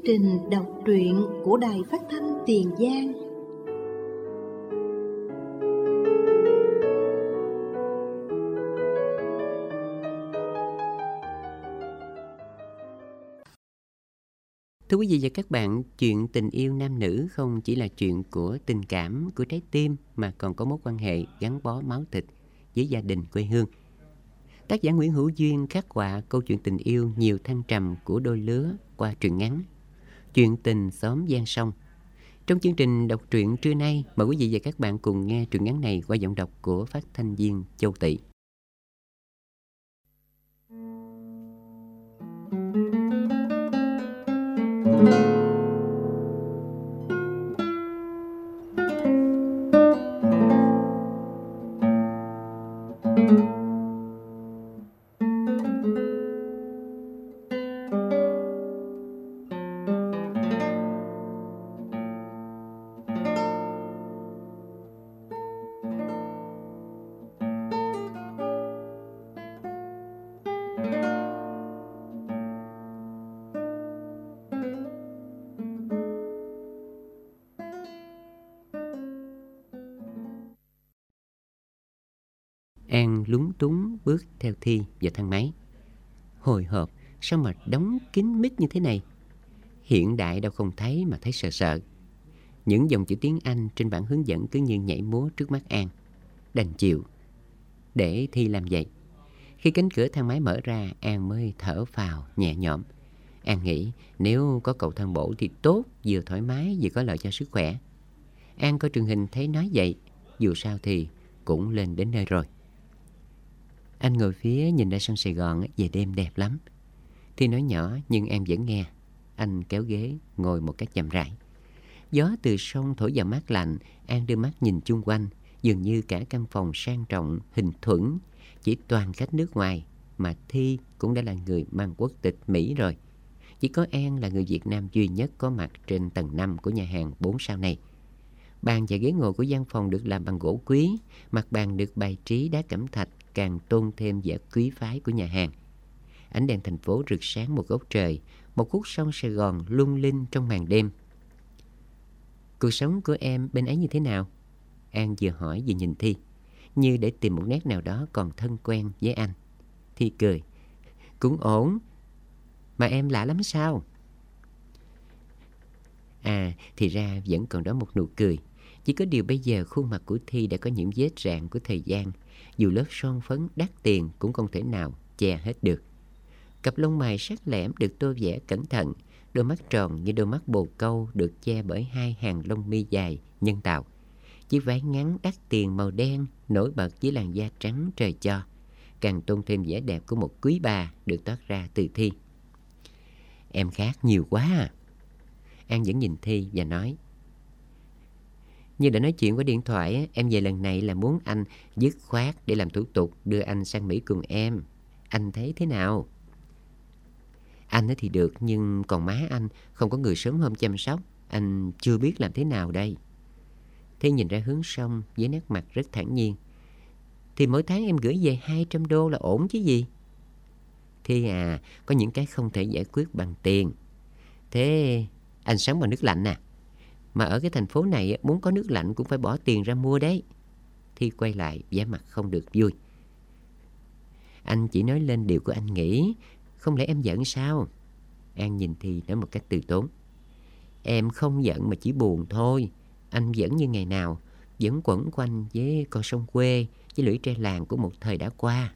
trình đọc truyện của Đài Phát thanh Tiền Giang. Thưa quý vị và các bạn, chuyện tình yêu nam nữ không chỉ là chuyện của tình cảm, của trái tim, mà còn có mối quan hệ gắn bó máu thịt với gia đình quê hương. Tác giả Nguyễn Hữu Duyên khắc họa câu chuyện tình yêu nhiều thăng trầm của đôi lứa qua truyện ngắn Chuyện tình xóm Giang Sông. Trong chương trình đọc truyện trưa nay, mời quý vị và các bạn cùng nghe truyện ngắn này qua giọng đọc của phát thanh viên Châu Tị. An lúng túng bước theo Thi vào thang máy. Hồi hộp, sao mà đóng kín mít như thế này? Hiện đại đâu không thấy mà thấy sợ sợ. Những dòng chữ tiếng Anh trên bảng hướng dẫn cứ như nhảy múa trước mắt An. Đành chịu để Thi làm vậy. Khi cánh cửa thang máy mở ra, An mới thở phào nhẹ nhõm. An nghĩ nếu có cầu thang bộ thì tốt, vừa thoải mái vừa có lợi cho sức khỏe. An coi truyền hình thấy nói vậy, dù sao thì cũng lên đến nơi rồi. Anh ngồi phía nhìn ra sông Sài Gòn về đêm đẹp lắm. Thi nói nhỏ nhưng em vẫn nghe. Anh kéo ghế ngồi một cách chậm rãi. Gió từ sông thổi vào mát lạnh. An đưa mắt nhìn chung quanh. Dường như cả căn phòng sang trọng, hình thuẫn, chỉ toàn khách nước ngoài. Mà Thi cũng đã là người mang quốc tịch Mỹ rồi. Chỉ có An là người Việt Nam duy nhất có mặt trên tầng 5 của nhà hàng 4 sao này. Bàn và ghế ngồi của gian phòng được làm bằng gỗ quý. Mặt bàn được bày trí đá cẩm thạch, càng tôn thêm vẻ quý phái của nhà hàng. Ánh đèn thành phố rực sáng một góc trời, một khúc sông Sài Gòn lung linh trong màn đêm. Cuộc sống của em bên ấy như thế nào? An vừa hỏi vừa nhìn Thi, như để tìm một nét nào đó còn thân quen với anh. Thi cười. Cũng ổn. Mà em lạ lắm sao? À, thì ra vẫn còn đó một nụ cười. Chỉ có điều bây giờ khuôn mặt của Thi đã có những vết rạn của thời gian. Dù lớp son phấn đắt tiền cũng không thể nào che hết được. Cặp lông mày sắc lẻm được tô vẽ cẩn thận. Đôi mắt tròn như đôi mắt bồ câu được che bởi hai hàng lông mi dài nhân tạo. Chiếc váy ngắn đắt tiền màu đen nổi bật với làn da trắng trời cho, càng tôn thêm vẻ đẹp của một quý bà được toát ra từ Thi. Em khác nhiều quá à. An vẫn nhìn Thi và nói. Như đã nói chuyện qua điện thoại, em về lần này là muốn anh dứt khoát để làm thủ tục đưa anh sang Mỹ cùng em. Anh thấy thế nào? Anh thì được, nhưng còn má anh không có người sớm hôm chăm sóc. Anh chưa biết làm thế nào đây. Thi nhìn ra hướng sông với nét mặt rất thản nhiên. Thì mỗi tháng em gửi về $200 là ổn chứ gì? Thi à, có những cái không thể giải quyết bằng tiền. Thế anh sống bằng nước lạnh à? Mà ở cái thành phố này muốn có nước lạnh cũng phải bỏ tiền ra mua đấy. Thi quay lại vẻ mặt không được vui. Anh chỉ nói lên điều của anh nghĩ. Không lẽ em giận sao? An nhìn Thi nói một cách từ tốn. Em không giận mà chỉ buồn thôi. Anh vẫn như ngày nào, vẫn quẩn quanh với con sông quê, với lũy tre làng của một thời đã qua.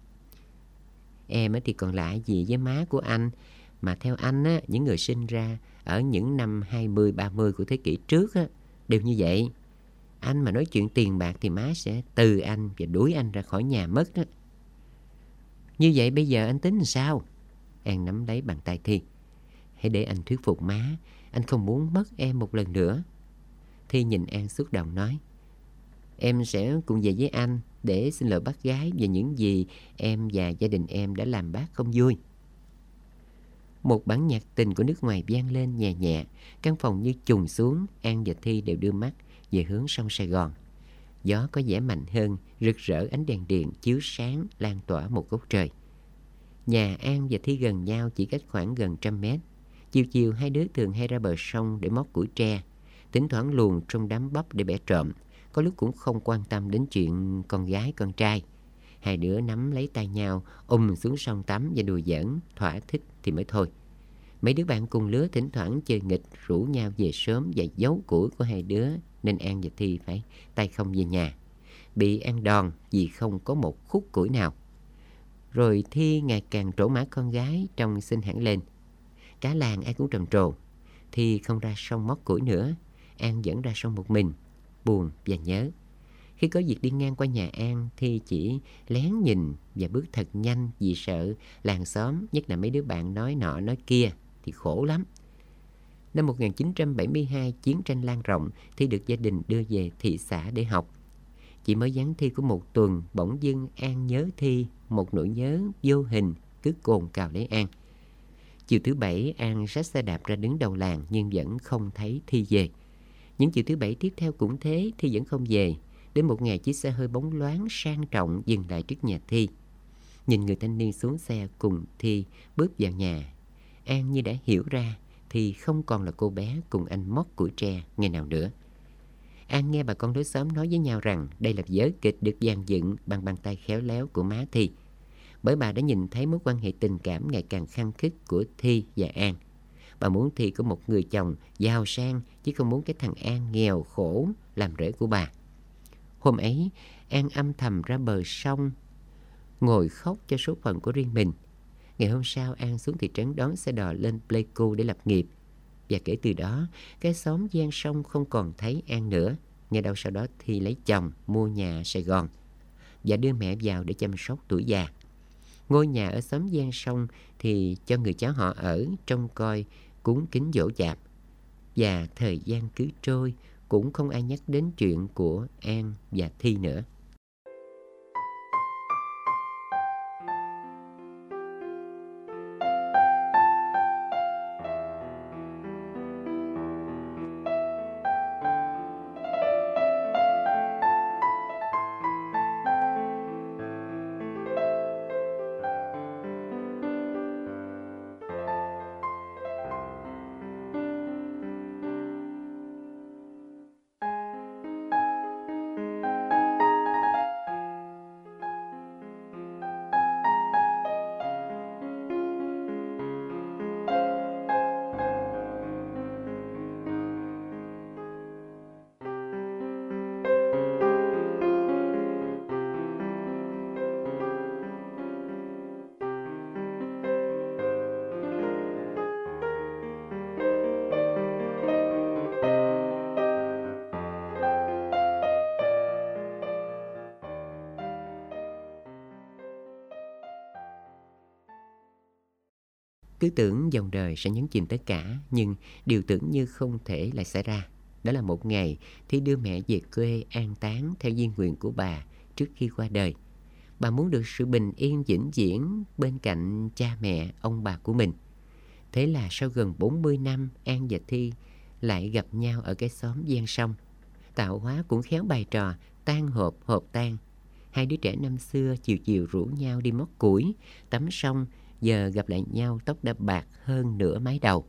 Em thì còn lạ gì với má của anh. Mà theo anh á, những người sinh ra ở những năm 20, 30 của thế kỷ trước á, đều như vậy. Anh mà nói chuyện tiền bạc thì má sẽ từ anh và đuổi anh ra khỏi nhà mất á. Như vậy bây giờ anh tính làm sao? An nắm lấy bàn tay Thi. Hãy để anh thuyết phục má. Anh không muốn mất em một lần nữa. Thi nhìn An xúc động nói. Em sẽ cùng về với anh để xin lỗi bác gái về những gì em và gia đình em đã làm bác không vui. Một bản nhạc tình của nước ngoài vang lên nhẹ nhẹ. Căn phòng như trùng xuống. An và Thi đều đưa mắt về hướng sông Sài Gòn. Gió có vẻ mạnh hơn, rực rỡ ánh đèn điện chiếu sáng lan tỏa một góc trời. Nhà An và Thi gần nhau chỉ cách khoảng gần 100 mét. Chiều chiều hai đứa thường hay ra bờ sông để móc củi tre, thỉnh thoảng luồn trong đám bắp để bẻ trộm. Có lúc cũng không quan tâm đến chuyện con gái con trai. Hai đứa nắm lấy tay nhau, xuống sông tắm và đùa giỡn, thỏa thích thì mới thôi. Mấy đứa bạn cùng lứa thỉnh thoảng chơi nghịch, rủ nhau về sớm và giấu củi của hai đứa, nên An và Thi phải tay không về nhà. Bị An đòn vì không có một khúc củi nào. Rồi Thi ngày càng trổ mã con gái, trông xinh hẳn lên. Cả làng ai cũng trầm trồ. Thi không ra sông móc củi nữa, An dẫn ra sông một mình, buồn và nhớ. Khi có việc đi ngang qua nhà An, Thi chỉ lén nhìn và bước thật nhanh vì sợ làng xóm, nhất là mấy đứa bạn nói nọ nói kia thì khổ lắm. Năm 1972, chiến tranh lan rộng, Thi được gia đình đưa về thị xã để học. Chỉ mới vắng Thi của một tuần, bỗng dưng An nhớ Thi, một nỗi nhớ vô hình cứ cồn cào lấy An. Chiều thứ Bảy, An xách xe đạp ra đứng đầu làng nhưng vẫn không thấy Thi về. Những chiều thứ Bảy tiếp theo cũng thế, Thi vẫn không về. Đến một ngày, chiếc xe hơi bóng loáng sang trọng dừng lại trước nhà Thi. Nhìn người thanh niên xuống xe cùng Thi bước vào nhà, An như đã hiểu ra Thi không còn là cô bé cùng anh móc củi tre ngày nào nữa. An nghe bà con lối xóm nói với nhau rằng đây là vở kịch được dàn dựng bằng bàn tay khéo léo của má Thi, bởi bà đã nhìn thấy mối quan hệ tình cảm ngày càng khăng khít của Thi và An. Bà muốn Thi có một người chồng giàu sang, chứ không muốn cái thằng An nghèo khổ làm rễ của bà. Hôm ấy, An âm thầm ra bờ sông, ngồi khóc cho số phận của riêng mình. Ngày hôm sau, An xuống thị trấn đón xe đò lên Pleiku để lập nghiệp. Và kể từ đó, cái xóm ven sông không còn thấy An nữa. Ngày đầu sau đó Thi lấy chồng, mua nhà Sài Gòn và đưa mẹ vào để chăm sóc tuổi già. Ngôi nhà ở xóm ven sông thì cho người cháu họ ở, trông coi, cúng kính giỗ chạp. Và thời gian cứ trôi, cũng không ai nhắc đến chuyện của An và Thi nữa. Cứ tưởng dòng đời sẽ nhấn chìm tất cả, nhưng điều tưởng như không thể lại xảy ra. Đó là một ngày Thi đưa mẹ về quê an táng theo di nguyện của bà trước khi qua đời. Bà muốn được sự bình yên vĩnh viễn bên cạnh cha mẹ, ông bà của mình. Thế là sau gần 40 năm, An và Thi lại gặp nhau ở cái xóm ven sông. Tạo hóa cũng khéo bày trò tan họp họp tan. Hai đứa trẻ năm xưa chiều chiều rủ nhau đi móc củi, tắm sông, giờ gặp lại nhau tóc đã bạc hơn nửa mái đầu.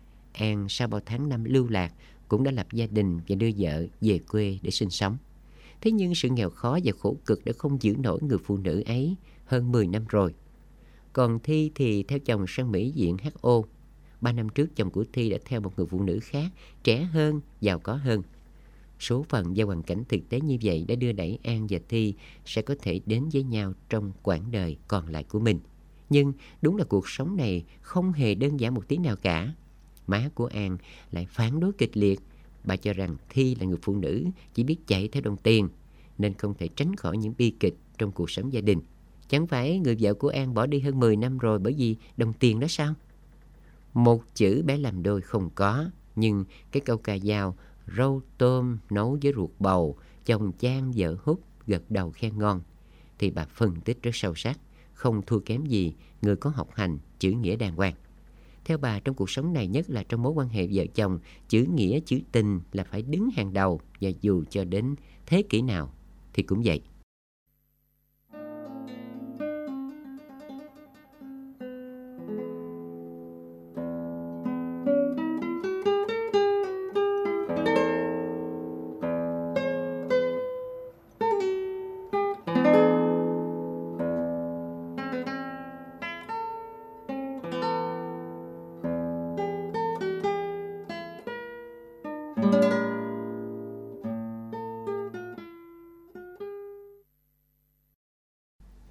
An sau bao tháng năm lưu lạc cũng đã lập gia đình và đưa vợ về quê để sinh sống. Thế nhưng sự nghèo khó và khổ cực đã không giữ nổi người phụ nữ ấy hơn 10 năm rồi. Còn Thi thì theo chồng sang Mỹ viện HO. 3 năm trước, chồng của Thi đã theo một người phụ nữ khác, trẻ hơn, giàu có hơn. Số phận và hoàn cảnh thực tế như vậy đã đưa đẩy An và Thi sẽ có thể đến với nhau trong quãng đời còn lại của mình. Nhưng đúng là cuộc sống này không hề đơn giản một tí nào cả. Má của An lại phản đối kịch liệt. Bà cho rằng Thi là người phụ nữ chỉ biết chạy theo đồng tiền, nên không thể tránh khỏi những bi kịch trong cuộc sống gia đình. Chẳng phải người vợ của An bỏ đi hơn 10 năm rồi bởi vì đồng tiền đó sao? Một chữ bé làm đôi không có, nhưng cái câu ca dao rau tôm nấu với ruột bầu, chồng chan vợ hút, gật đầu khen ngon, thì bà phân tích rất sâu sắc, không thua kém gì người có học hành, chữ nghĩa đàng hoàng. Theo bà, trong cuộc sống này, nhất là trong mối quan hệ vợ chồng, chữ nghĩa, chữ tình là phải đứng hàng đầu, và dù cho đến thế kỷ nào thì cũng vậy.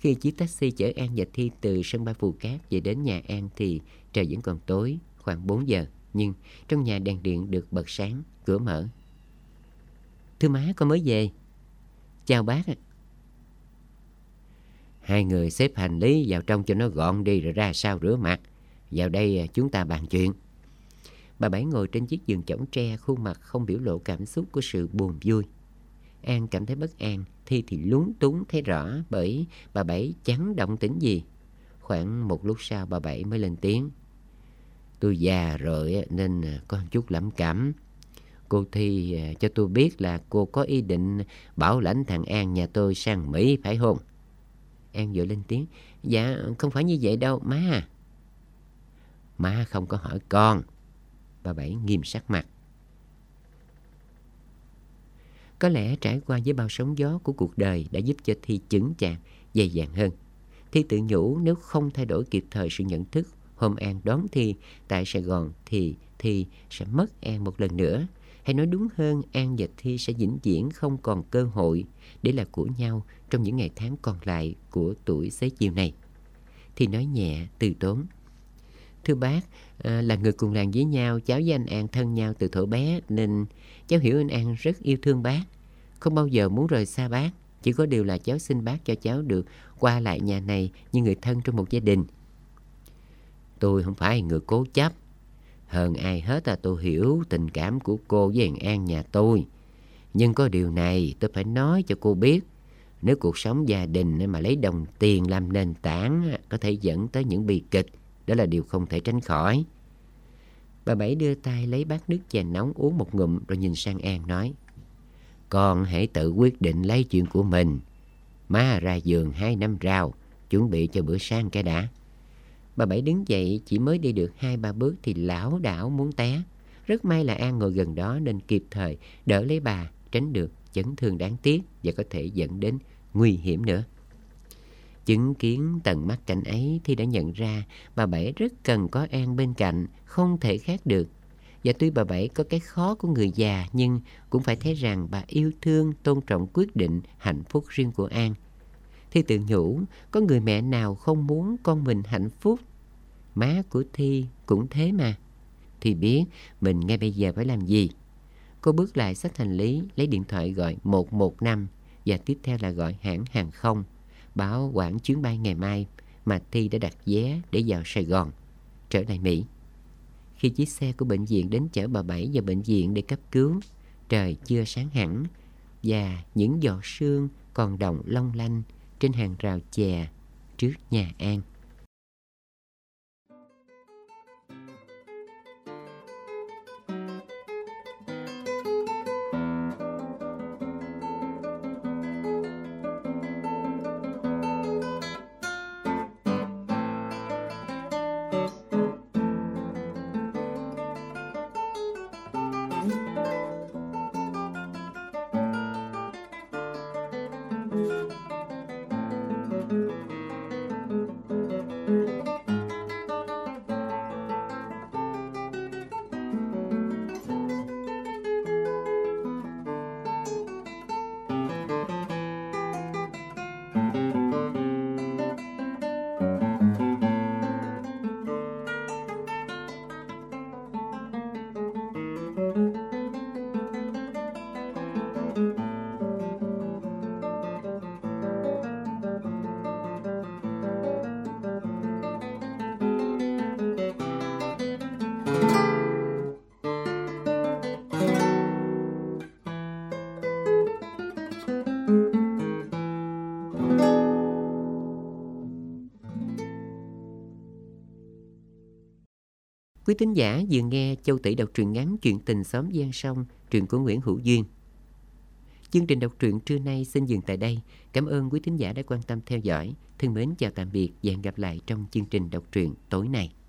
Khi chiếc taxi chở An và Thi từ sân bay Phù Cát về đến nhà An thì trời vẫn còn tối, khoảng 4 giờ. Nhưng trong nhà đèn điện được bật sáng, cửa mở. Thưa má, con mới về. Chào bác ạ. Hai người xếp hành lý vào trong cho nó gọn đi rồi ra sau rửa mặt. Vào đây chúng ta bàn chuyện. Bà Bảy ngồi trên chiếc giường chõng tre, khuôn mặt không biểu lộ cảm xúc của sự buồn vui. An cảm thấy bất an, Thi thì lúng túng thấy rõ bởi bà Bảy chẳng động tĩnh gì. Khoảng một lúc sau bà Bảy mới lên tiếng. Tôi già rồi nên có chút lẩm cẩm. Cô Thi cho tôi biết là cô có ý định bảo lãnh thằng An nhà tôi sang Mỹ phải không? An vội lên tiếng. Dạ không phải như vậy đâu má à. Má không có hỏi con. Bà Bảy nghiêm sắc mặt. Có lẽ trải qua với bao sóng gió của cuộc đời đã giúp cho Thi chững chạc, dày dặn hơn. Thi tự nhủ nếu không thay đổi kịp thời sự nhận thức, hôm An đón Thi tại Sài Gòn thì Thi sẽ mất An một lần nữa. Hay nói đúng hơn, An và Thi sẽ vĩnh viễn không còn cơ hội để là của nhau trong những ngày tháng còn lại của tuổi xế chiều này. Thi nói nhẹ, từ tốn. Thưa bác, là người cùng làng với nhau, cháu với anh An thân nhau từ thuở bé nên cháu hiểu anh An rất yêu thương bác, không bao giờ muốn rời xa bác. Chỉ có điều là cháu xin bác cho cháu được qua lại nhà này như người thân trong một gia đình. Tôi không phải người cố chấp. Hơn ai hết tôi hiểu tình cảm của cô với thằng An nhà tôi. Nhưng có điều này tôi phải nói cho cô biết. Nếu cuộc sống gia đình mà lấy đồng tiền làm nền tảng có thể dẫn tới những bi kịch. Đó là điều không thể tránh khỏi. Bà Bảy đưa tay lấy bát nước trà nóng uống một ngụm rồi nhìn sang An nói. Con hãy tự quyết định lấy chuyện của mình. Má ra vườn 2 năm rau, chuẩn bị cho bữa sáng cái đã. Bà Bảy đứng dậy chỉ mới đi được 2-3 bước thì lảo đảo muốn té. Rất may là An ngồi gần đó nên kịp thời đỡ lấy bà, tránh được chấn thương đáng tiếc và có thể dẫn đến nguy hiểm nữa. Chứng kiến tận mắt cảnh ấy thì đã nhận ra bà Bảy rất cần có An bên cạnh, không thể khác được. Và tuy bà Bảy có cái khó của người già nhưng cũng phải thấy rằng bà yêu thương, tôn trọng quyết định hạnh phúc riêng của An. Thi tự nhủ, có người mẹ nào không muốn con mình hạnh phúc. Má của Thi cũng thế mà. Thi biết mình ngay bây giờ phải làm gì. Cô bước lại xách hành lý, lấy điện thoại gọi 115 và tiếp theo là gọi hãng hàng không, báo hoãn chuyến bay ngày mai mà Thi đã đặt vé để vào Sài Gòn, trở lại Mỹ. Khi chiếc xe của bệnh viện đến chở bà Bảy vào bệnh viện để cấp cứu, trời chưa sáng hẳn và những giọt sương còn đọng long lanh trên hàng rào chè trước nhà An. Quý thính giả vừa nghe Châu Tỷ đọc truyện ngắn Chuyện tình xóm Giang Sông, truyện của Nguyễn Hữu Duyên. Chương trình đọc truyện trưa nay xin dừng tại đây. Cảm ơn quý thính giả đã quan tâm theo dõi. Thân mến chào tạm biệt và hẹn gặp lại trong chương trình đọc truyện tối nay.